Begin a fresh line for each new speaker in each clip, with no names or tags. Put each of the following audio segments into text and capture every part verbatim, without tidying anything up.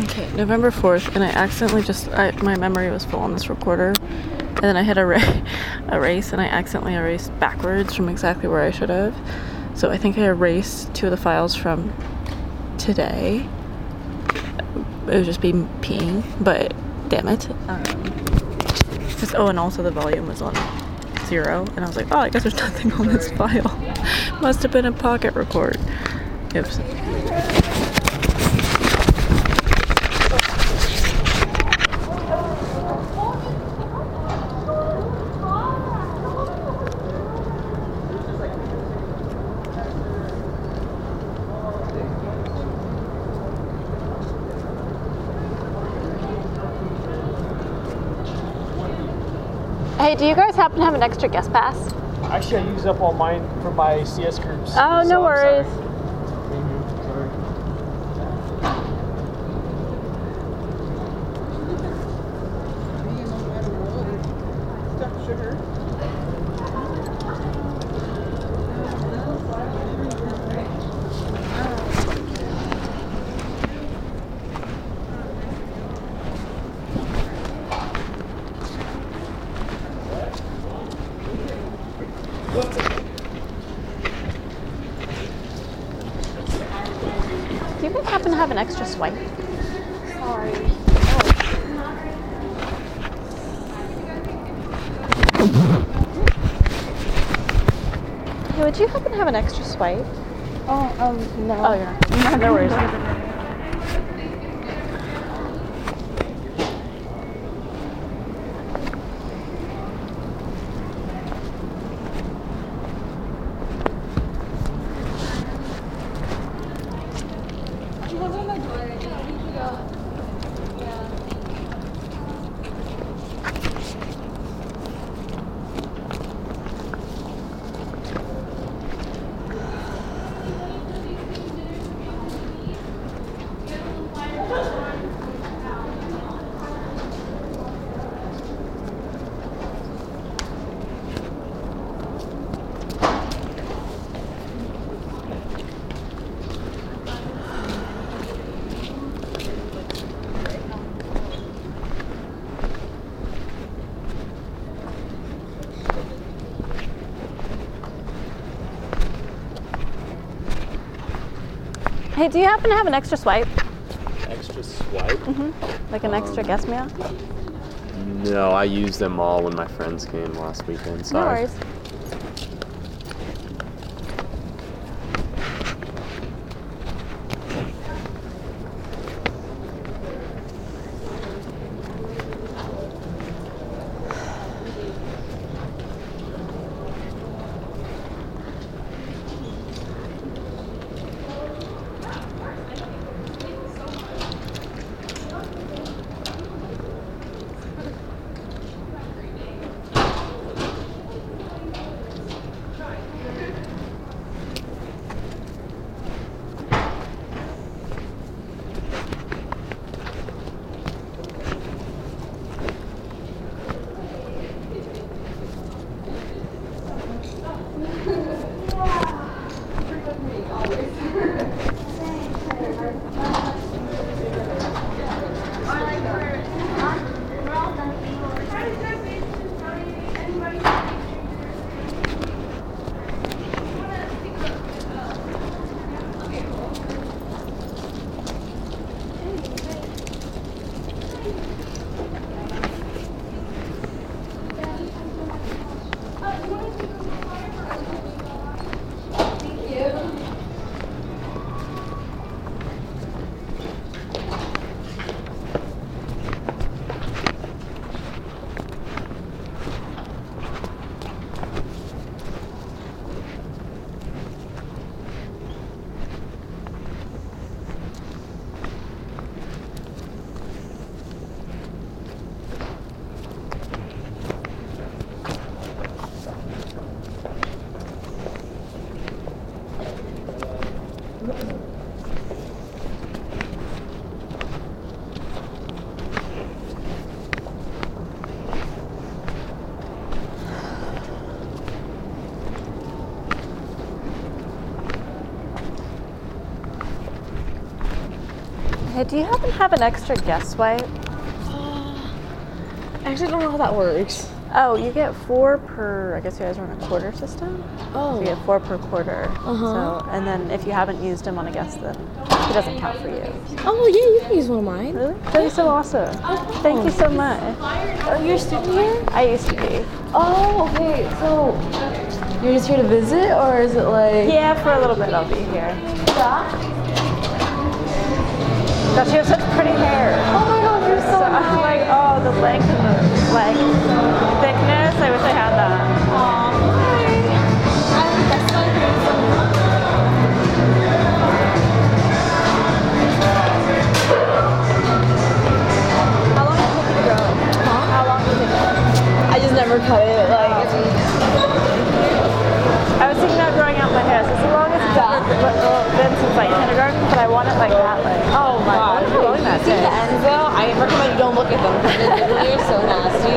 Okay, November fourth, and I accidentally just, I, my memory was full on this recorder, and then I hit erase, erase, and I accidentally erased backwards from exactly where I should have. So I think I erased two of the files from today. It would just be peeing, but damn it. Um, just, oh, and also the volume was on zero, and I was like, oh, I guess there's nothing on this file. Must have been a pocket record. Oops.
Hey, do you guys happen to have an extra guest pass?
Actually, I used up all mine for my C S groups.
Oh,
so
no worries. Do you guys happen to have an extra swipe? Sorry. Hey, would you happen to have an extra swipe?
Oh, um, no.
Oh, you're not. No worries. Hey, do you happen to have an extra swipe?
Extra swipe?
Mm-hmm. Like an
Um,
extra guest meal?
No, I used them all when my friends came last weekend. Sorry.
No worries. Hey, do you happen to have an extra guest swipe?
I actually don't know how that works.
Oh, you get four per, I guess you guys are on a quarter system?
Oh.
So you get four per quarter.
Uh-huh.
So, and then if you haven't used him on a guest, then he doesn't count for you.
Oh, yeah, you can use one of mine.
Really? That'd be so awesome. Thank you so much.
Are you a student here?
I used to be.
Oh, okay. So, you're just here to visit, or is it like...
Yeah, for a little bit I'll be here. God, she has such pretty hair.
Oh my god, you're so,
So I'm like, oh, the length and the like thickness. I wish I had that. How long does it take you to grow it? Huh? How long does it take you?
I just never cut it. Like,
I was thinking about growing out my hair. So it's the longest it's ever been since like kindergarten, but I want it like that. Like, oh my god, how long that
see the
takes.
ends though? I recommend you don't look at them because they literally are so nasty.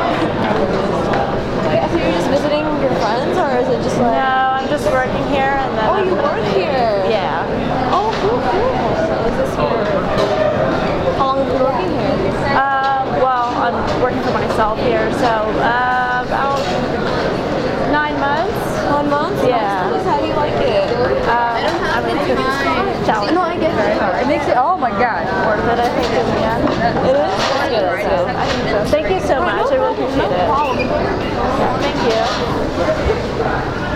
Okay, so you're just visiting your friends, or is it just like...
No, I'm just working here and then.
Oh,
I'm
you
gonna
work
be-
here?
Yeah.
Oh, cool, cool. So is this your... How long have you been working here?
Um, well, I'm working for myself here, so uh, about nine months.
One month?
Yeah.
Nice. How do you like it?
Um, I mean, it's just challenging.
No, I get it. It makes it... Oh my god.
Worth it, I think, in the end.
It is? That's good.
So, I think so. Thank you so much. I really appreciate it. Yeah, thank you.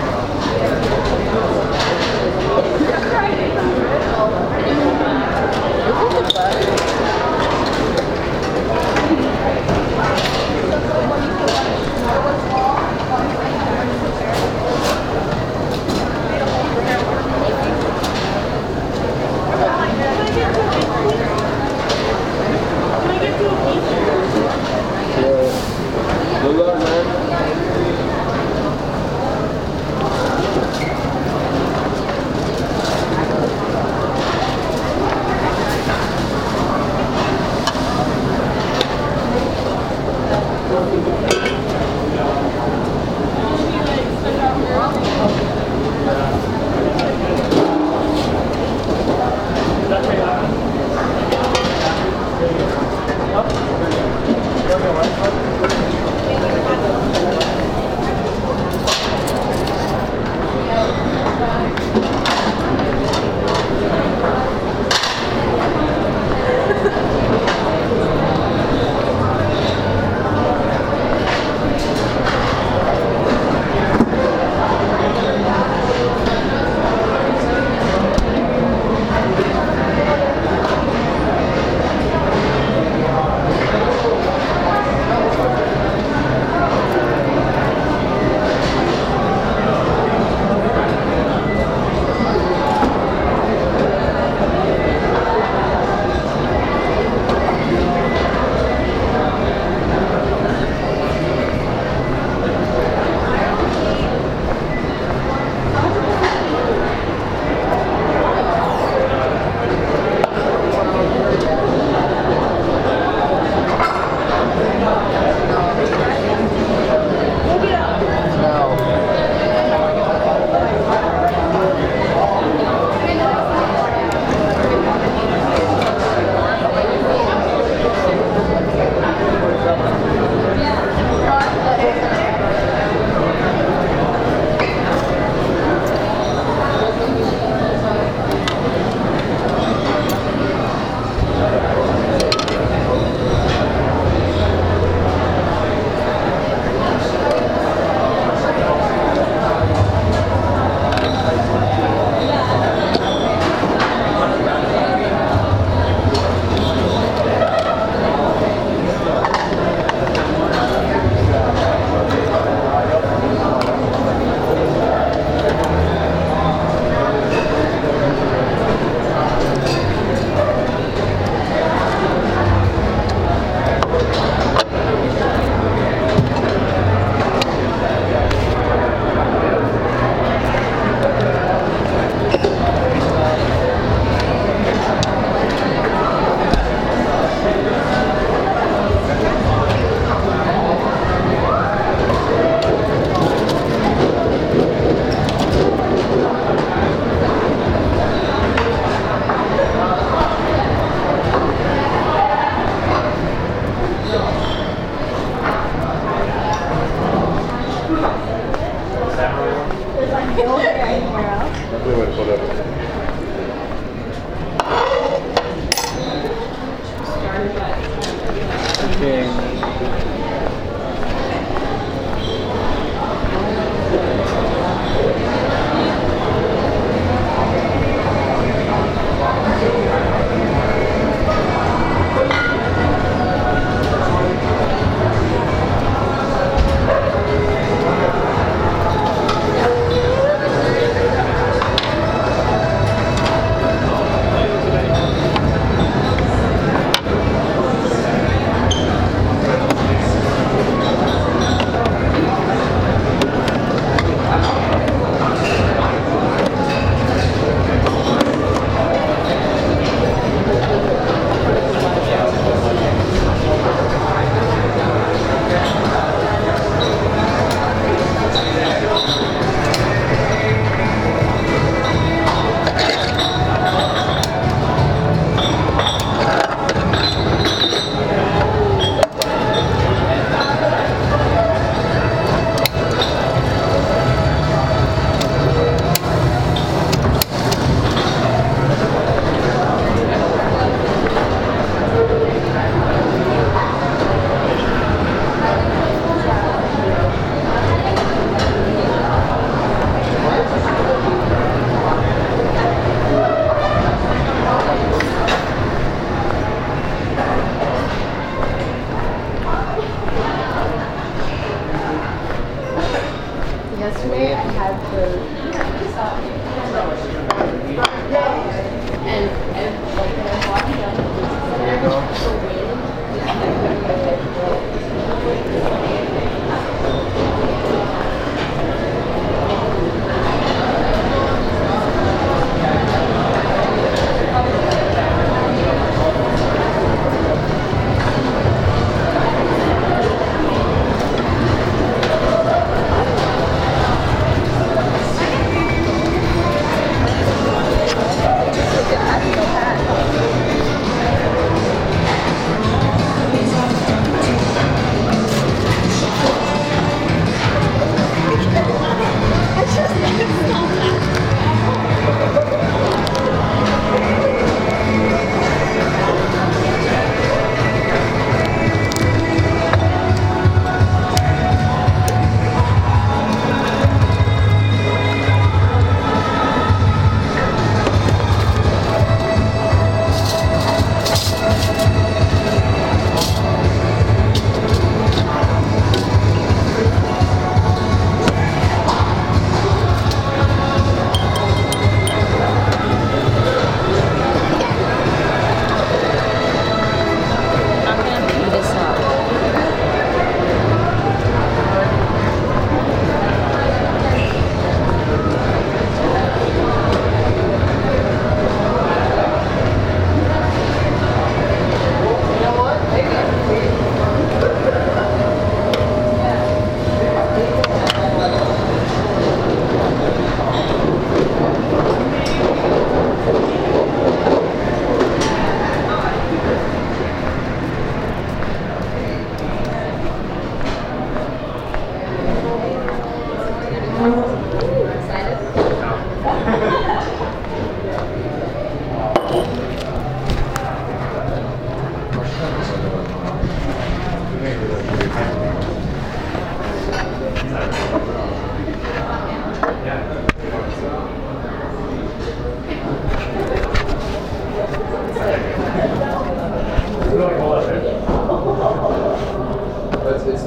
Good luck, man.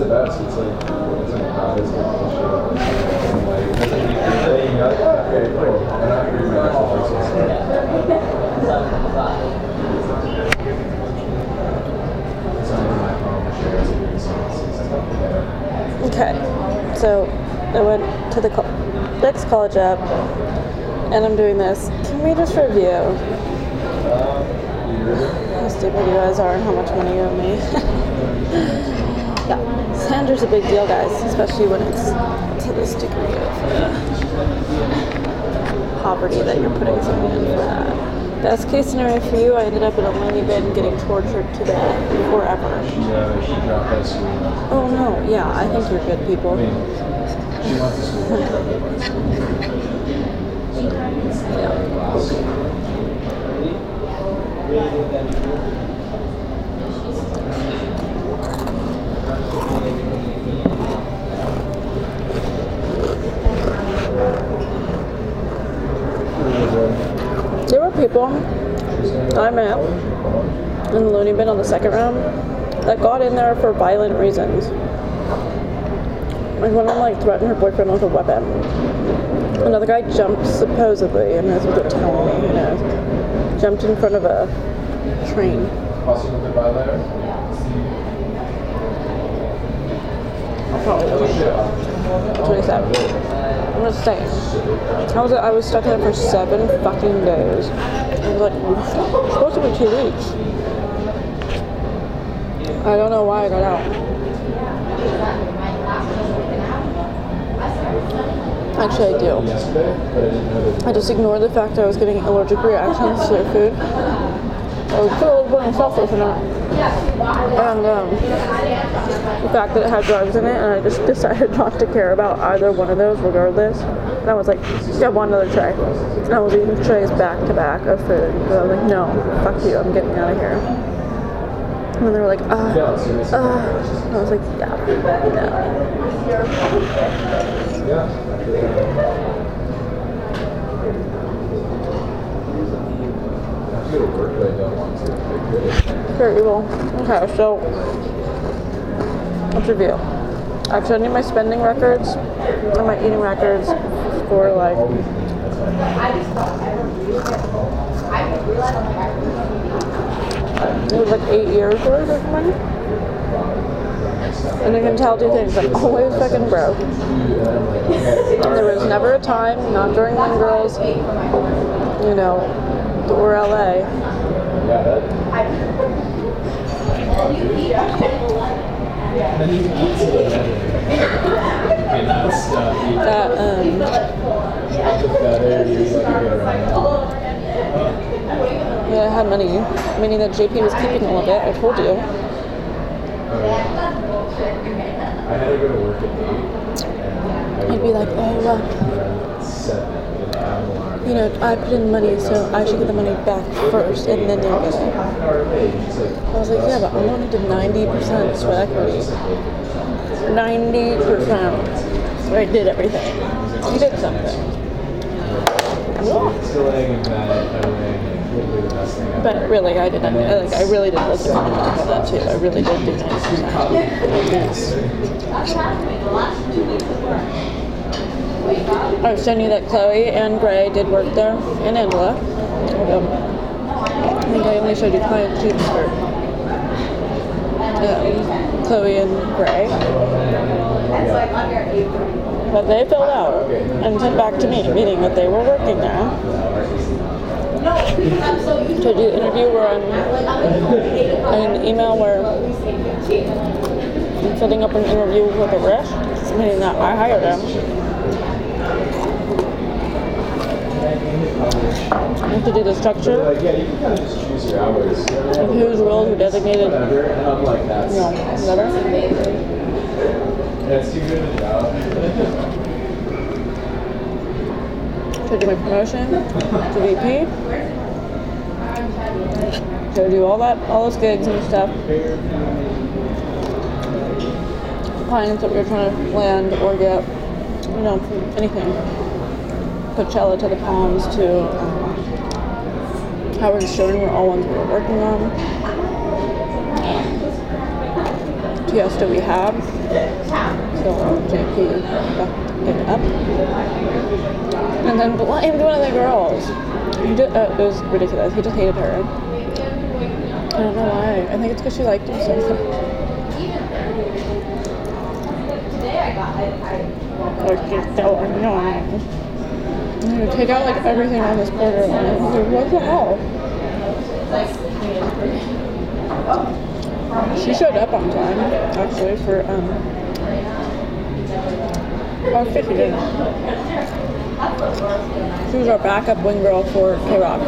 the best. It's like, it's like not as good bullshit. Like, you're like, okay, cool. I'm not hearing the actual person.
Okay, so I went to the co- next college app, and I'm doing this. Can we just review how stupid you guys are and how much money you owe me? Yeah, Sandra's a big deal, guys, especially when it's to this degree of uh, poverty that you're putting something in for that. Best case scenario for you, I ended up in a lonely bin getting tortured to death forever.
Yeah, she dropped that school.
Oh no, yeah, I think you're good people.
I mean, she went to school.
There were people I met in the loony bin on the second round that got in there for violent reasons. Like one of them like threatened her boyfriend with a weapon. Another guy jumped supposedly, and that's what they're telling me, you know, jumped in front of a train. That's what he said. I'm just saying. I was I was stuck there for seven fucking days. It was like it's supposed to be two weeks. I don't know why I got out. Actually, I do. I just ignored the fact that I was getting allergic reactions to their food. I was still putting selfish in it. And um, the fact that it had drugs in it, and I just decided not to care about either one of those regardless. And I was like, yeah, one other tray. And I was eating trays back to back of food. And I was like, no, fuck you, I'm getting out of here. And then they were like, uh, uh. And I was like, yeah, no. Very evil. Okay, so let's review. I've shown you my spending records and my eating records for like it was like eight years worth of money. And you can tell two things, I'm always fucking broke. There was never a time, not during when girls, you know, or L A. That, um, yeah, I had money, meaning that J P was keeping all of it, I told you.
I had to go to work at eight.
I'd be like, oh, well, you know, I put in money, so I should get the money back first, and then they'll get it. I was like, yeah, but I only did ninety percent sweat equity. ninety percent. So I did everything. You did something. But really, I didn't. Like, I really did listen to that too. I really did do ninety percent. I was showing you that Chloe and Gray did work there, and Angela. Um, I think I only showed you client sheets for um, Chloe and Gray. But they filled out and sent back to me, meaning that they were working there. To do an interview where I'm an email where I'm setting up an interview with a risk, meaning that I hired them. I have to do the structure of whose roles are designated, you know, whatever. To do my promotion to V P. To do all that, all those gigs and stuff. Clients that we're trying to land or get, you know, anything. Coachella to the Palms to um, Howard Stern were all ones we were working on. To Fiesta we have. So J P fucked it up. And then blamed one of the girls. He did, uh, it was ridiculous. He just hated her. I don't know why. I think it's because she liked him so much. Like, it's so annoying. You take out like everything on this border line. Like, what the hell? She showed up on time, actually, for, um, oh, shit, she didn't. She was our backup wing girl for K-Rock.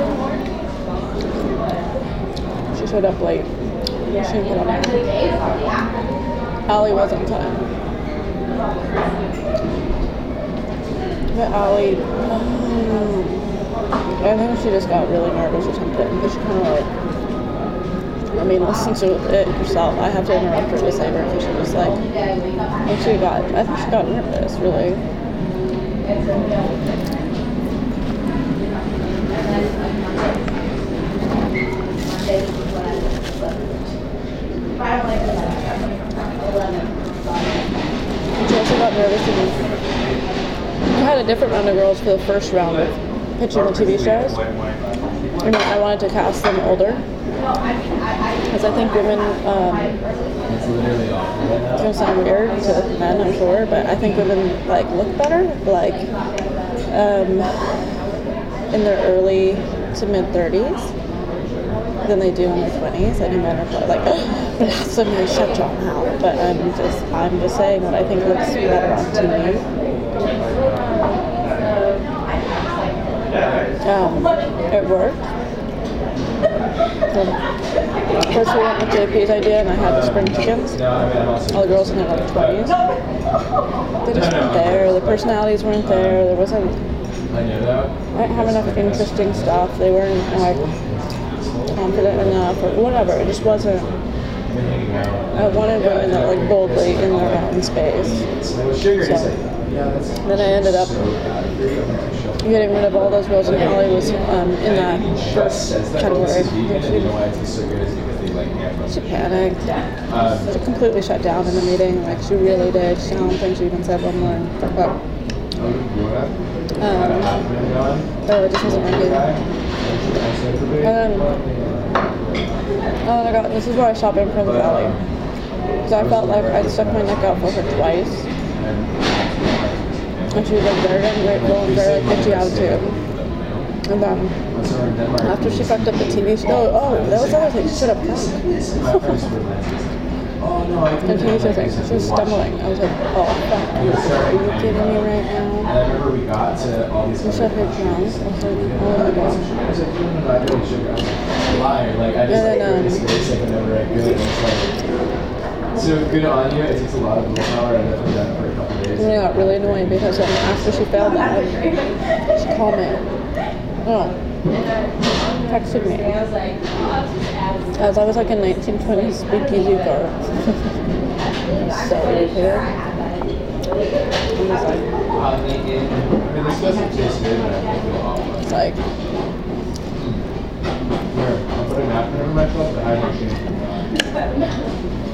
She showed up late. She didn't get on there. Allie was on time. But Allie, um, I think she just got really nervous or something. But she kind of like, I mean, listen to it yourself. I have to interrupt her to save her because she was like, I think she got, I think she got nervous, really. She also got nervous and we had a different round of girls for the first round of pitching the T V shows. And I wanted to cast them older. Because I think women, um, it's going to sound weird to men, I'm sure, but I think women, like, look better, like, um, in their early to mid-thirties than they do in their twenties. I think men are probably like, oh, but suddenly shut your mouth. But I'm just, I'm just saying what I think looks better on T V. Um, it worked. So, first we went with J P's idea and I had the spring chickens. All the girls in their like twenties. They just weren't there. The personalities weren't there. There wasn't, I didn't have enough interesting stuff. They weren't like confident enough or whatever. It just wasn't. I wanted women that were like boldly in their own space. So, then I ended up getting rid of all those girls, and Allie was um, in that first category. She, she panicked. She completely shut down in the meeting. Like she really did. I don't think she even said one more. But um, oh, it just wasn't working. And then, oh my god, this is where I stopped in Princess Alley. Because I felt like I'd stuck my neck out for her twice. And she was like very ungrateful and very like bitchy attitude. And then after she fucked up the T V show, oh, that was the other thing, she should have come. The T V show thing, she was stumbling. I was like, oh fuck, are you kidding me right now? She said her drunk. I was like, oh my gosh. And then, um,
so good on you. It takes a lot of willpower. I've definitely done it for a couple days.
And it got really annoying because um, after she failed that, she called me. Oh, texted me. As I was like a nineteen twenties speakeasy girl. So irritated. I was like,
I mean, this doesn't taste good, but I feel awful.
It's like,
here, I'll put a napkin over myself to hide my shame.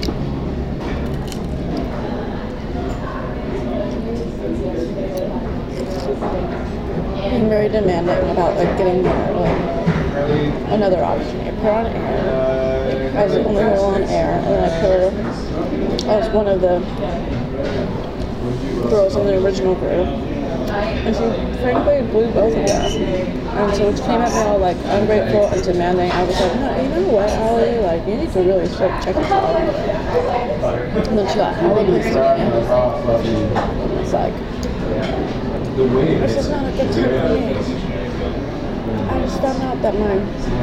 being very demanding about like getting more, like, another option. You put her on air. I was the only girl on air, and then I put her as one of the girls in the original group. And she frankly blew both of them. And so when she came at me all like ungrateful and demanding, I was like, no, you know what, Allie, like you need to really start checking yourself. And then she got hella pissed at me. It's like, this is not a good time for me. I just found out that my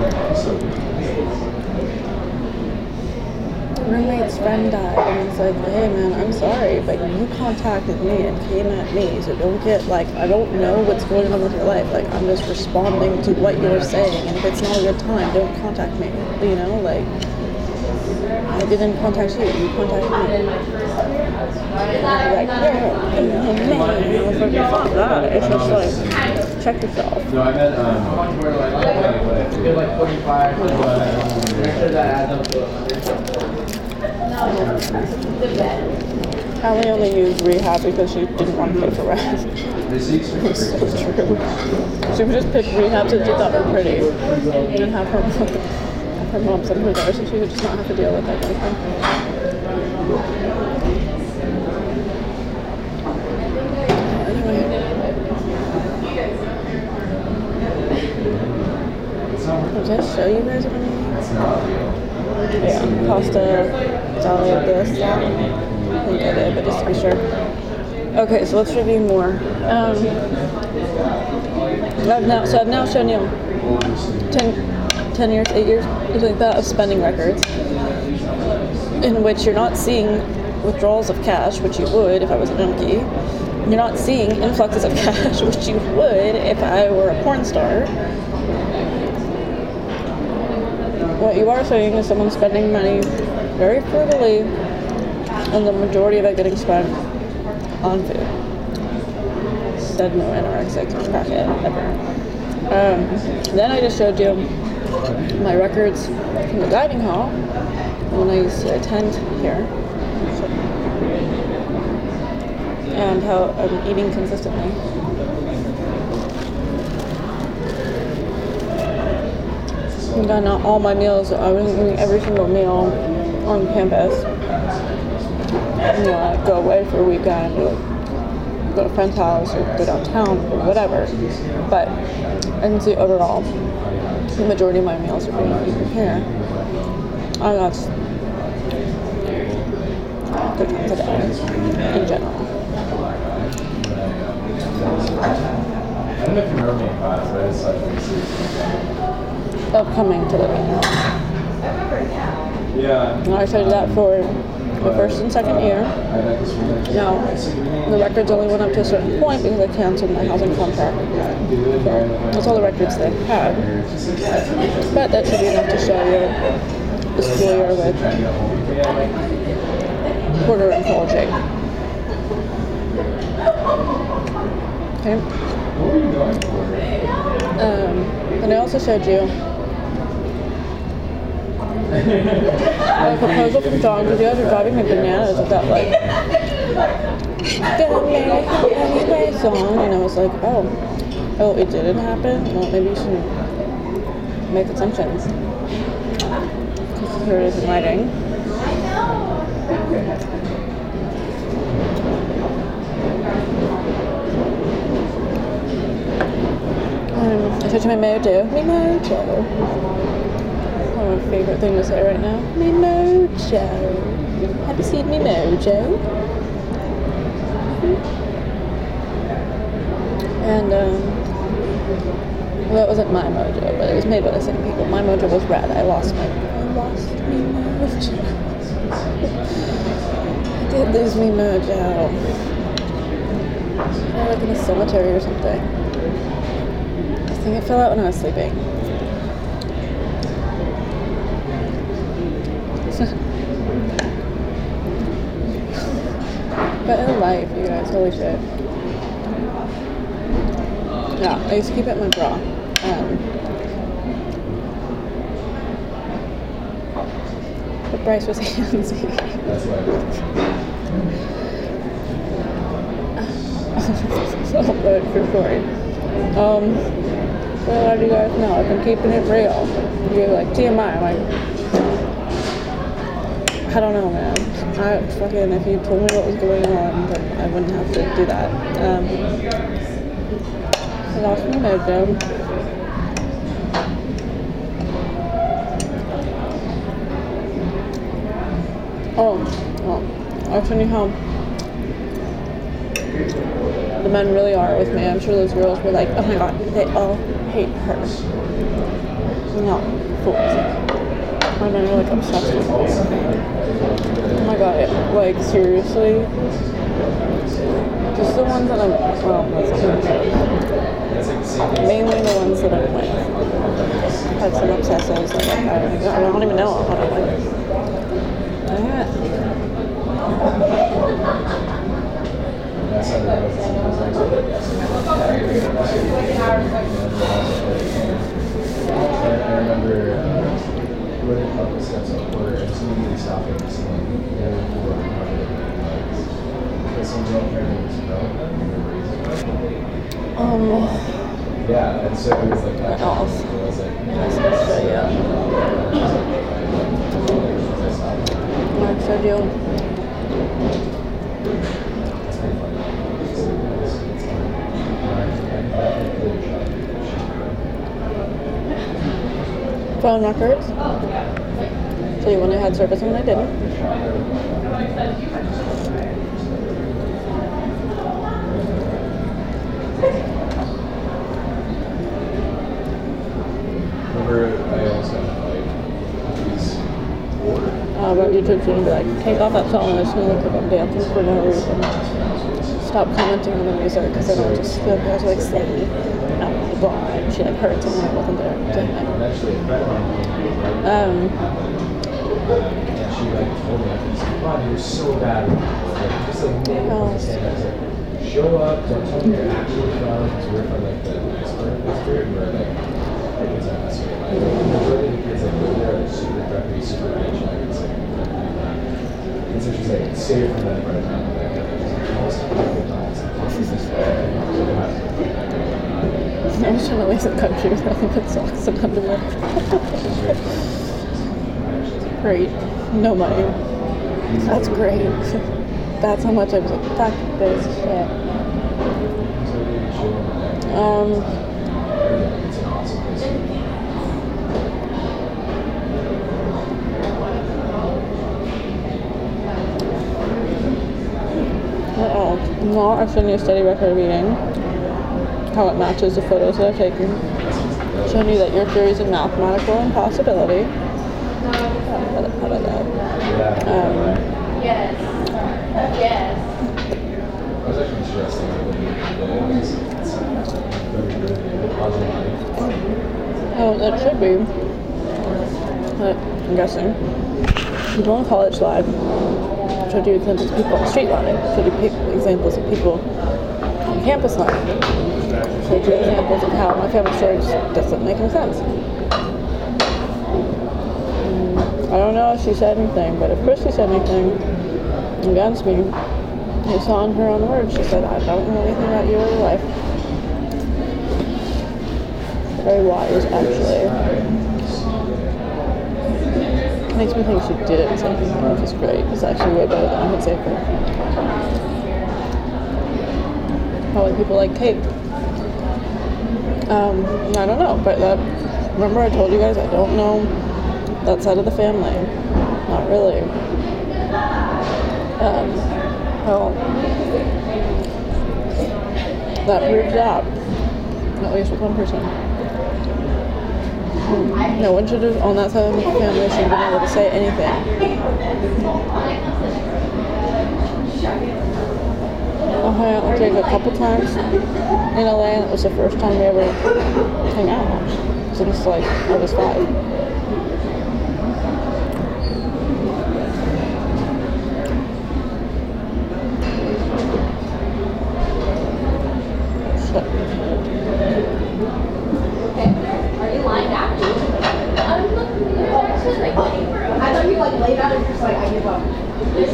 roommate's friend died, and it's like, hey man, I'm sorry, but you contacted me and came at me, so don't get like, I don't know what's going on with your life, like I'm just responding to what you're saying, and if it's not a good time, don't contact me, you know, like, I didn't contact you, you contacted me. Like, yeah, and then, I was like, it's not that, it's just like, check yourself.
No, I meant, um, you're like forty-five, but that adds up to
Allie only used rehab because she didn't want to pay for rent. It's so true. She would just pick rehabs that she thought were pretty and have her, her mom send her there so she would just not have to deal with that kind of thing. Anyway. Did I show you guys what I'm eating? Yeah, pasta, salad, this, that. I think I did, but just to be sure. Okay, so let's review more. Um, I've now, so I've now shown you ten, ten years, eight years, something like that, of spending records, in which you're not seeing withdrawals of cash, which you would if I was a junkie. You're not seeing influxes of cash, which you would if I were a porn star. What you are seeing is someone spending money very frugally, and the majority of it getting spent on food. Said no anorexic crackhead ever. Um, then I just showed you my records from the dining hall when I used to attend here, and how I'm eating consistently. And then not all my meals, I wasn't eating every single meal on campus. You know, I'd go away for a weekend, or go to a friend's house, or go downtown, or whatever. But I can see overall, the majority of my meals are being eaten here. And that's good times a day, in general.
I don't know if you remember me in class, but I just like
Of coming to living here.
yeah.
And I said that for the first and second year. Now, the records only went up to a certain point because I canceled my housing contract. So that's all the records they had. But that should be enough to show you the school year with Porter and College. Okay. Um, and I also showed you a proposal from John, because you guys are driving me bananas with that, like, gonna marry anyway song, and I was like, oh, oh, it didn't happen? Well, maybe you shouldn't make assumptions. Because here it is in writing. Um, I showed you my mojo. My mojo. My favorite thing to say right now. Me mojo. Have you seen me mojo? And um, well, that wasn't my mojo, but it was made by the same people. My mojo was red. I lost my. I lost me mojo. I did lose me mojo. I like in a cemetery or something. I think it fell out when I was sleeping. But in life, you guys, holy shit. Yeah, I used to keep it in my bra. Um, but Bryce was handsy. So good for story. Um, so how do you guys know? I've been keeping it real. You're like T M I. I'm like, I don't know, man. I fucking, if you told me what was going on, then I wouldn't have to do that. Um, I lost my mojo. Oh, well, I'll show you how the men really are with me. I'm sure those girls were like, oh my god, they all hate her. No, fools. My men are like obsessed with her. Oh my god, like seriously? Just the ones that I'm, well, that's not true. Mainly the ones that I'm with. Had some obsessives that like, I, I don't even know what I'm like. Yeah.
I remember running a couple steps upward and just immediately stopping and just like going forward and running it with your legs. Because some girl pregnant was development and you're raising.
Um,
Yeah, and so it was like that.
else?
It was like,
So yeah, Mark showed you. Phone records. So you when I had service and when I didn't.
Remember, I also had like these four.
Uh, but YouTube's gonna be like, take off that song and it's gonna look like I'm dancing for no reason. Stop commenting on the music because I don't just feel guys like singing out of the bar and she like hurts and I wasn't there to him.
Actually, a friend of mine, right?
Um,
and she like told me, I was like, wow, you're so bad. Like, just like, make it understand. I was like, show up, don't tell me you're actually from, because we're from like the expert district where like, it's not necessarily like, the majority of the kids that go there are super preppy, super rich, like, it's like, and so she's like, stay from that right now. Like,
I was trying to leave the country with nothing but socks and underwear. Great. No money. That's great. That's how much I was like, fuck this shit. Um, uh-oh. Not actually a study record reading. How it matches the photos that I've taken. Showing you that your theory is a mathematical impossibility. How about, how about that? Um,
Yes. Yes.
I was actually stressing a little bit today. It's very good. Positive.
oh, that should be. But I'm guessing. People in college live. Showed you examples of people on the street live. Showed you pe- examples of people on campus live. Showed you examples of how my family story just doesn't make any sense. I don't know if she said anything, but if Christy said anything against me, you saw in her own words, she said, I don't know anything about you or your life. Very wise, actually. Makes me think she didn't say anything, which is great. It's actually way better than I would say for probably people like Kate. Um, I don't know, but that, remember I told you guys I don't know that side of the family. Not really. Um, well, that proves that. At least with one person. Hmm. No one should have, on that side of the family, should have been able to say anything. I hung out with Jake a couple times in L A, and it was the first time we ever hung out since like I was five.
Are you lying down? I'm looking like I thought you like laid out and just like I give up. This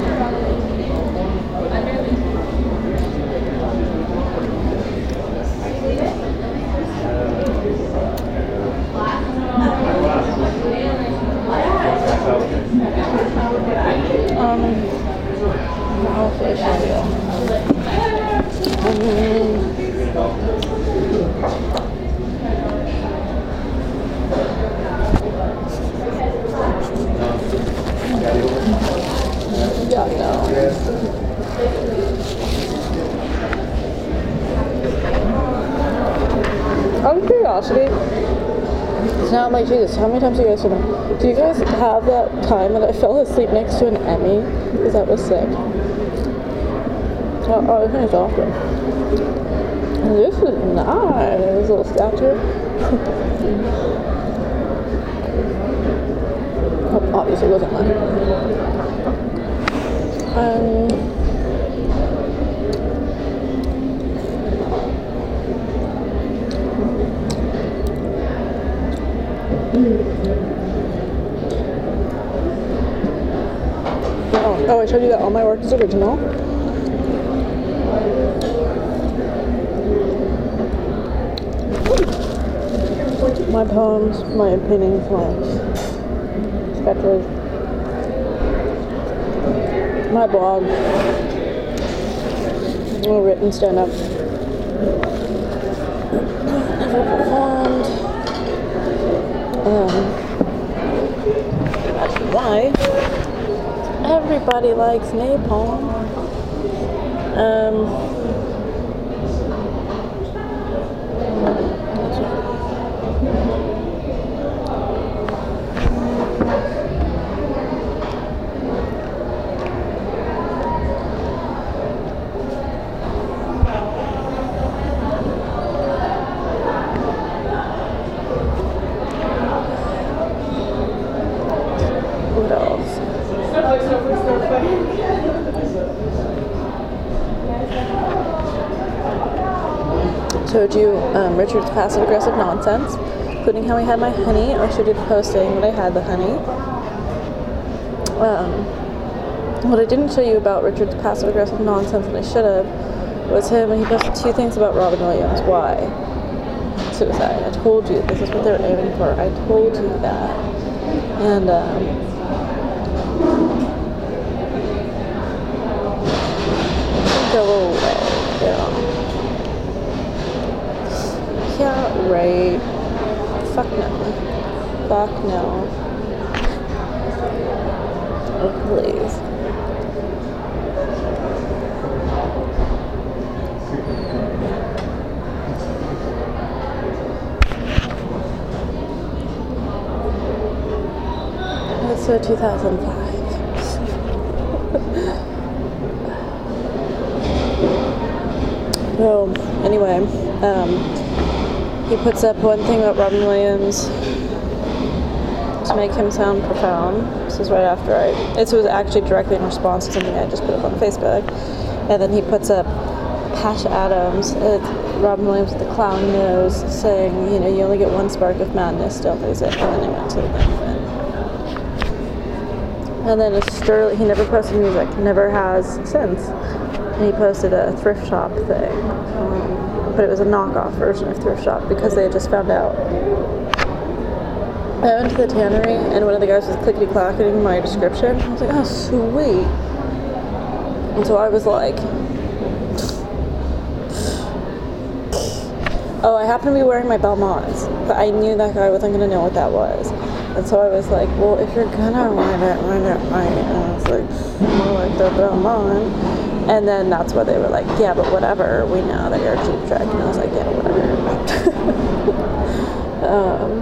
Um, I'll finish the deal. Um, yeah, no. Out of curiosity, it's not like Jesus. How many times do you guys know? Do you guys have that time that I fell asleep next to an Emmy? Because that was sick. Oh, oh, I think it's awesome. This is nice. This little statue. Oh, obviously, it wasn't mine. Um. Oh, I showed you that all my work is original. My poems, my paintings, my sketches, my blog, my written stand-up. Never performed. Um, that's why everybody likes napalm. Um, what else? Showed you um, Richard's passive-aggressive nonsense, including how he had my honey. I showed you the post saying that I had the honey. Um, what I didn't show you about Richard's passive-aggressive nonsense, and I should have, was him, and he posted two things about Robin Williams. Why? Suicide. I told you, this is what they're aiming for. I told you that. And, um, go away. Yeah. Yeah, right. Fuck no. Fuck no. Oh, please. It's uh, two thousand five. So, anyway, um, he puts up one thing about Robin Williams to make him sound profound. This is right after I, it was actually directly in response to something I just put up on Facebook. And then he puts up Patch Adams, uh, Robin Williams with the clown nose, saying, you know, you only get one spark of madness, don't lose it. And then he went to the benefit. And then a Sterling, he never posted music, never has since. And he posted a thrift shop thing. Um, but it was a knockoff version of thrift shop because they had just found out. I went to the tannery and one of the guys was clickety-clacking my description. I was like, oh, sweet. And so I was like, oh, I happen to be wearing my Belmonts, but I knew that guy wasn't going to know what that was. And so I was like, well, if you're gonna ride it, ride it right. And I was like, more like the Belmont. And then that's where they were like, yeah, but whatever, we know that you're a Cheap Trick. And I was like, yeah, whatever. um,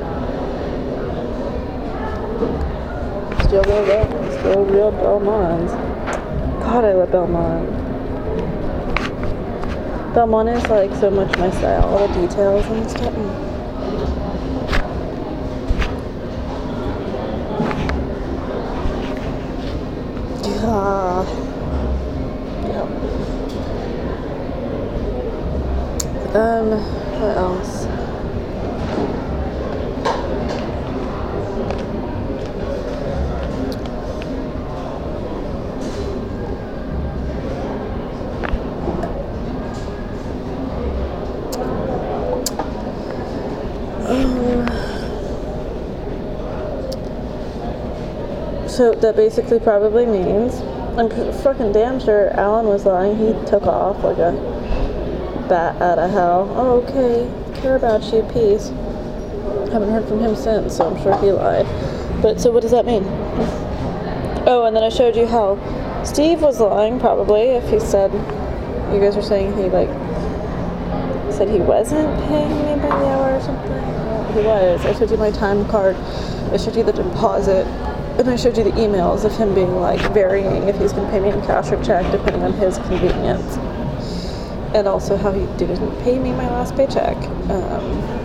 still real, still real Belmonts. God, I love Belmont. Belmont is like so much my style, all the details and stuff. Yeah. Yep. Um, what else? Um, so that basically probably means, I'm fucking damn sure Alan was lying. He took off like a bat out of hell. Oh, okay, care about you, peace. Haven't heard from him since, so I'm sure he lied. But so what does that mean? Oh, and then I showed you how Steve was lying probably if he said, you guys were saying he like said he wasn't paying me by the hour or something. Well, he was. I showed you my time card. I showed you the deposit. And I showed you the emails of him being like varying if he's going to pay me in cash or check depending on his convenience. And also how he didn't pay me my last paycheck. Um,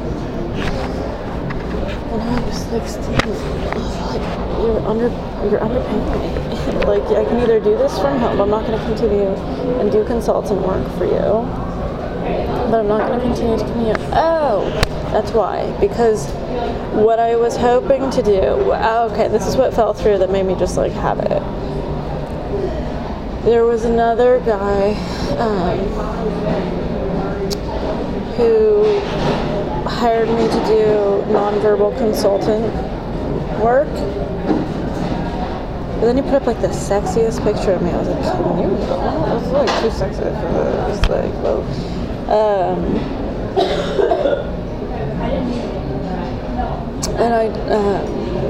and I was like, Steve, like, you're under, you're underpaying me. Like, I can either do this from home. I'm not going to continue and do consultant work for you. But I'm not going to continue to commute. Oh, that's why. Because what I was hoping to do, okay, this is what fell through that made me just like have it. there was another guy um, who hired me to do nonverbal consultant work. But then he put up like the sexiest picture of me. I was like, can you? This is like too sexy for this. Like, well, um, and I, um,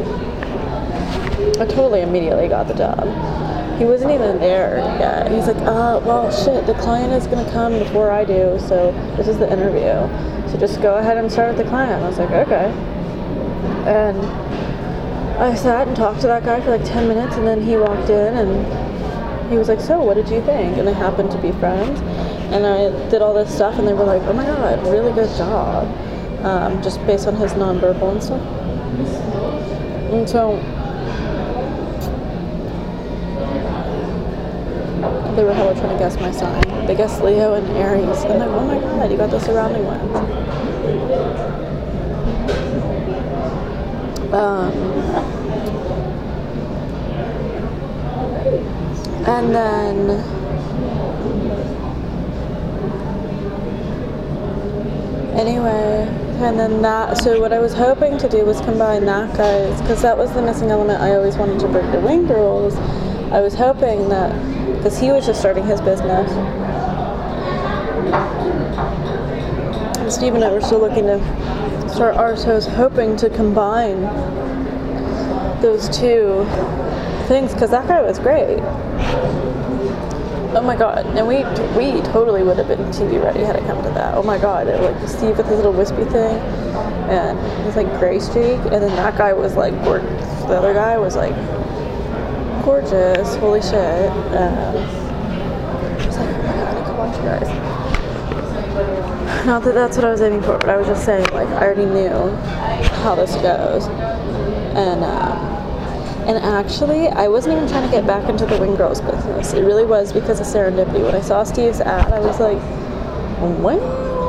I totally immediately got the job. He wasn't even there yet. And he's like, uh, well, shit, the client is gonna come before I do, so this is the interview. So just go ahead and start with the client. I was like, okay. And I sat and talked to that guy for like ten minutes, and then he walked in and he was like, so what did you think? And they happened to be friends. And I did all this stuff, and they were like, oh my god, really good job. Um, just based on his nonverbal and stuff. And so they were hella trying to guess my sign. They guessed Leo and Aries. And I'm like, oh my god, you got the surrounding ones. Um, and then anyway, and then that, so what I was hoping to do was combine that guy's, because that was the missing element I always wanted to bring to Wing Girls. I was hoping that, because he was just starting his business, and Steve and I were still looking to start ours, so I was hoping to combine those two things, because that guy was great. Oh my god, and we we totally would have been T V ready had it come to that. Oh my god, it, like Steve with his little wispy thing, and his like gray streak, and then that guy was like gorgeous. The other guy was like gorgeous, holy shit. Um, I was like, oh my god, I could watch you guys. Not that that's what I was aiming for, but I was just saying, like, I already knew how this goes. And, uh, and actually, I wasn't even trying to get back into the Wing Girls business. It really was because of serendipity. When I saw Steve's ad, I was like, well,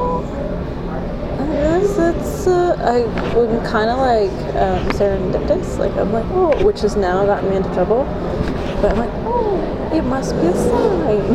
I guess it's, uh, I'm kind of like um, serendipitous. Like, I'm like, oh, which has now gotten me into trouble. But I'm like, oh, it must be a sign.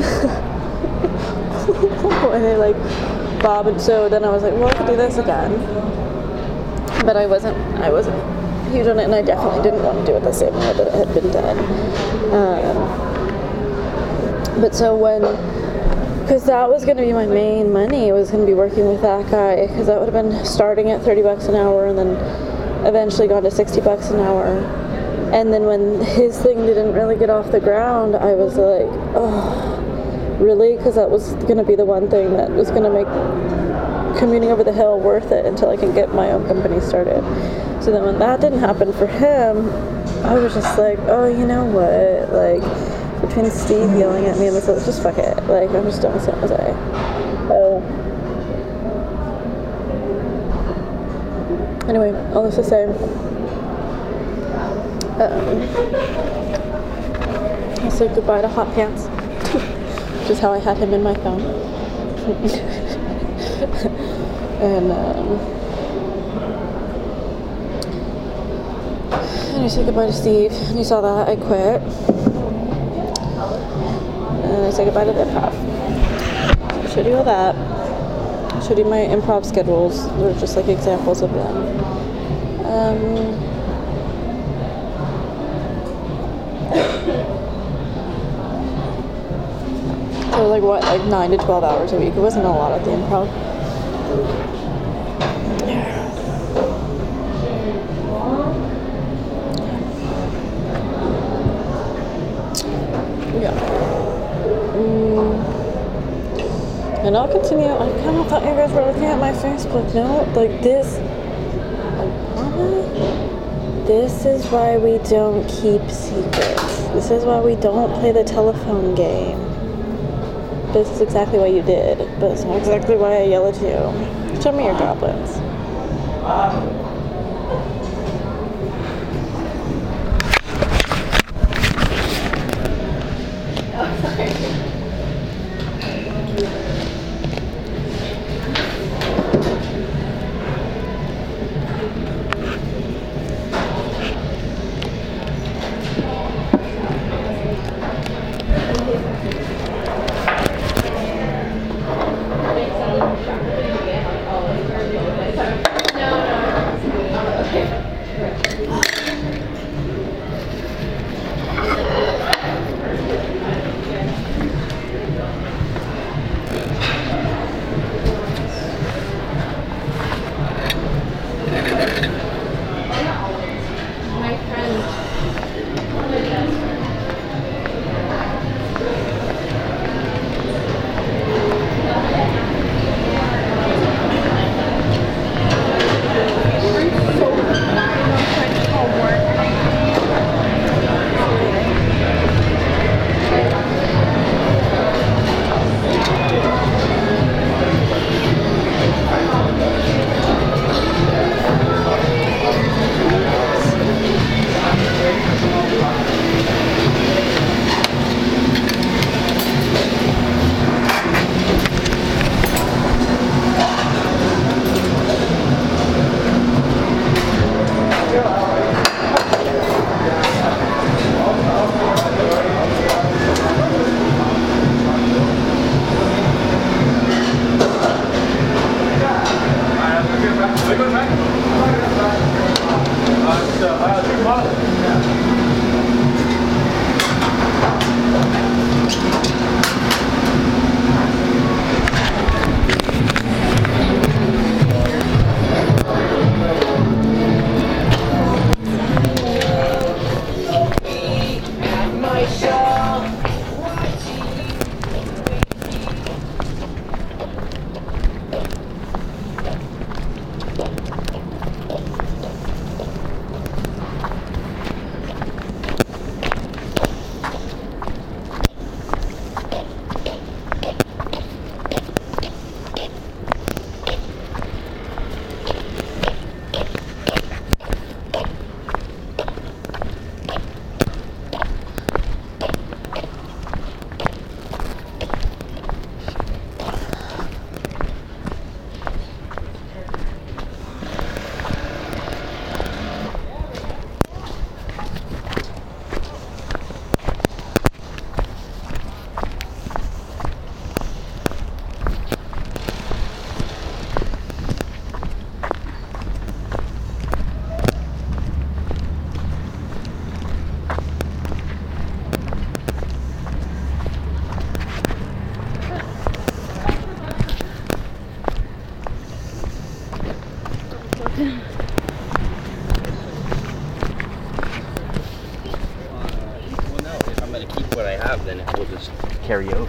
And they like, Bob, and so then I was like, well, I could do this again. But I wasn't, I wasn't huge on it, and I definitely didn't want to do it the same way that it had been done. Um, but so when, because that was going to be my main money, it was going to be working with that guy, because that would have been starting at thirty bucks an hour, and then eventually gone to sixty bucks an hour. And then when his thing didn't really get off the ground, I was like, oh, really? Because that was going to be the one thing that was going to make commuting over the hill worth it until I can get my own company started. So then when that didn't happen for him, I was just like, oh, you know what? Like, between Steve yelling at me and this, just fuck it. Like, I'm just done with San Jose. Oh. Anyway, all this to say, um, I said goodbye to Hot Pants. Which is how I had him in my phone. and um, and I said goodbye to Steve, and you saw that I quit. And I said goodbye to the improv. I showed you all that. I showed you my improv schedules. They're just like examples of them. Um, So like what, like nine to twelve hours a week. It wasn't a lot at the improv. Yeah. Mm. And I'll continue. I kind of thought you guys were looking at my Facebook. No, like this. Like, what? This is why we don't keep secrets. This is why we don't play the telephone game. This is exactly what you did, but it's not exactly why I yell at you. Show me your goblins.
Well, no, if I'm going to keep what I have, then it will just carry over.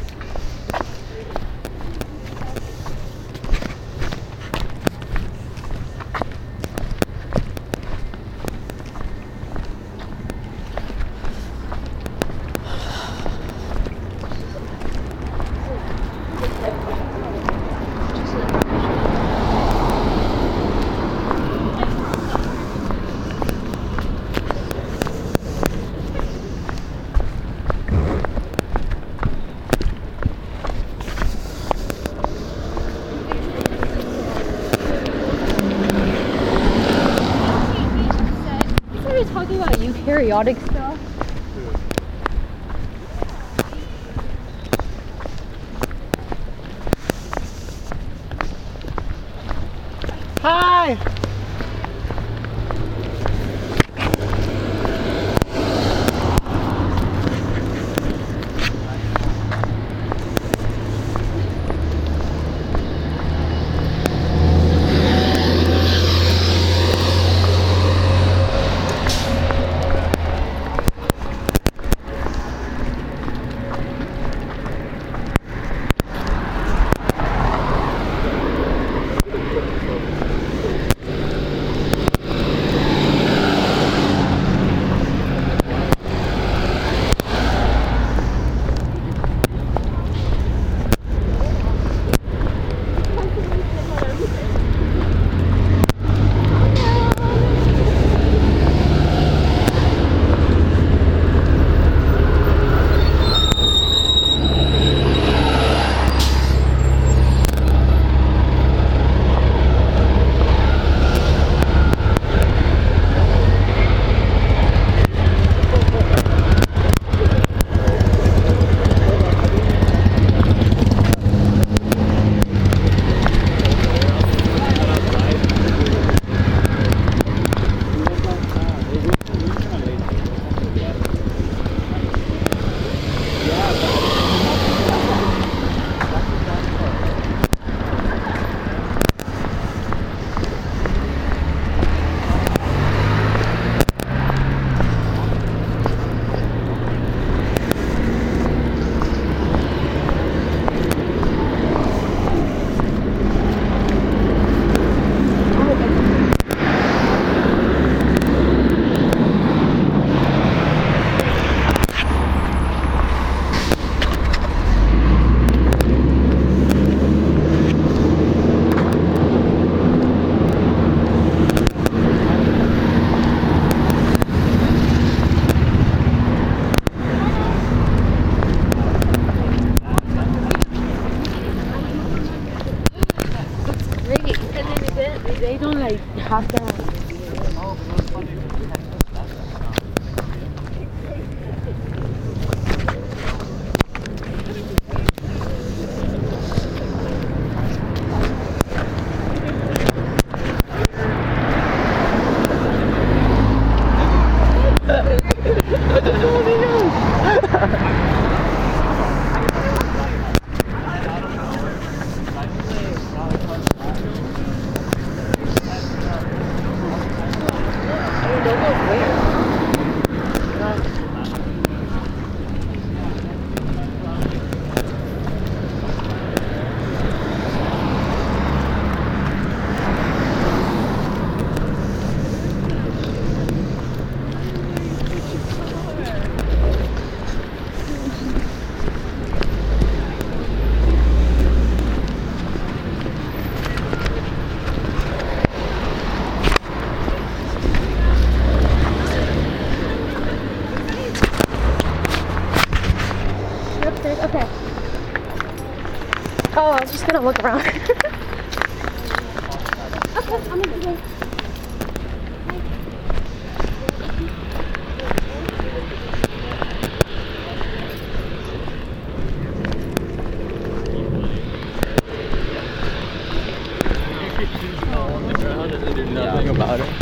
Talking about eukaryotic stuff.
Hi!
weird. Okay. Oh, I was just gonna look around. Okay, I'm gonna go.
Nothing about it.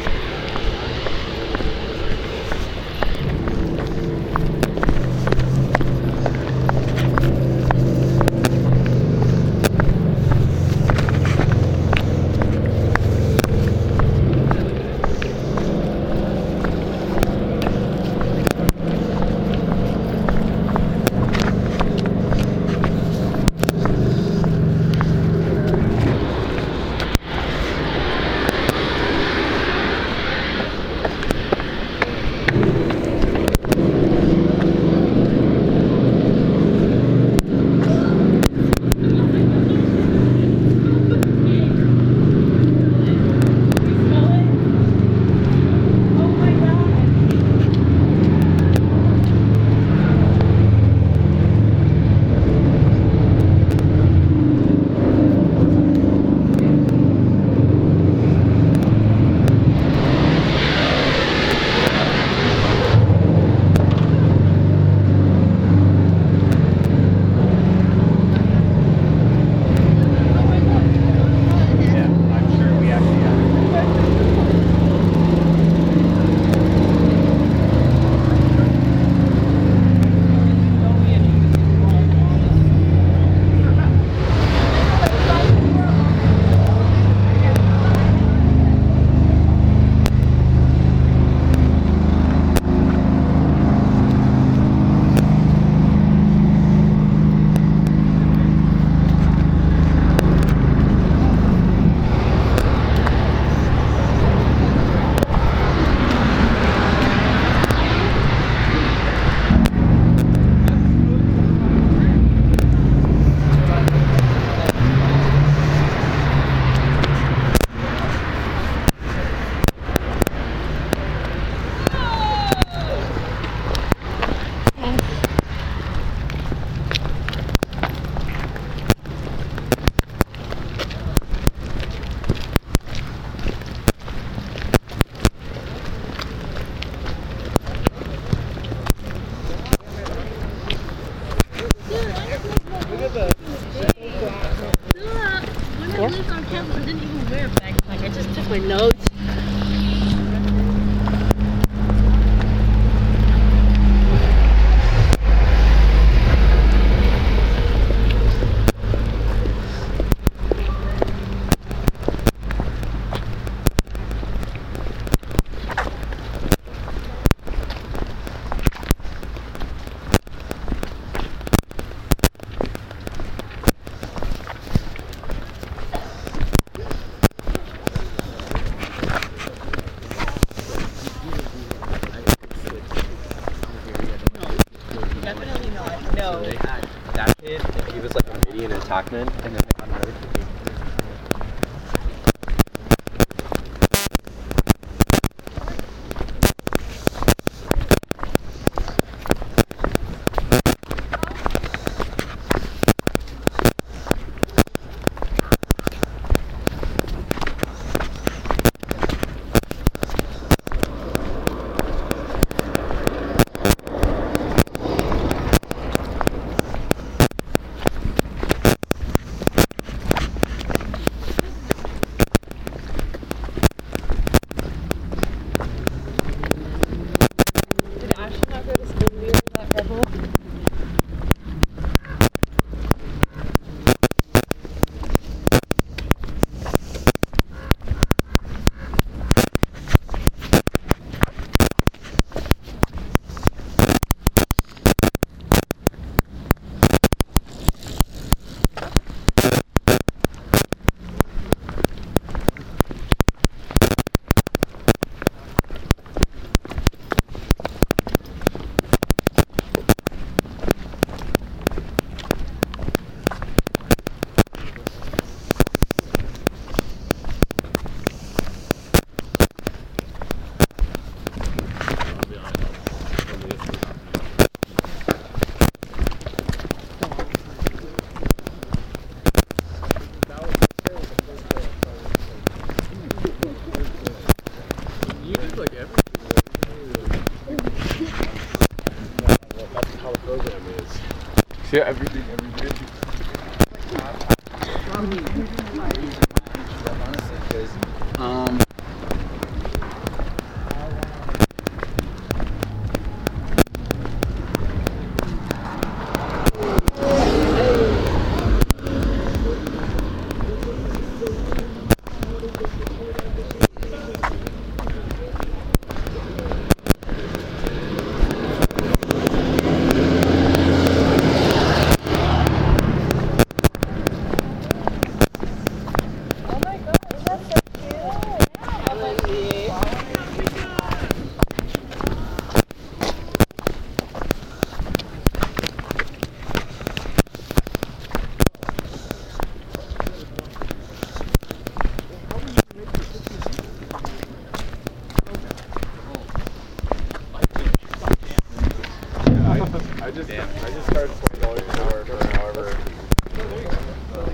My notes.
So they had that kid, and he was like a median attackman, and then they had another kid.
Yeah, everything, everything.
Honestly, because um.
I just, I just started twenty dollars an hour for however.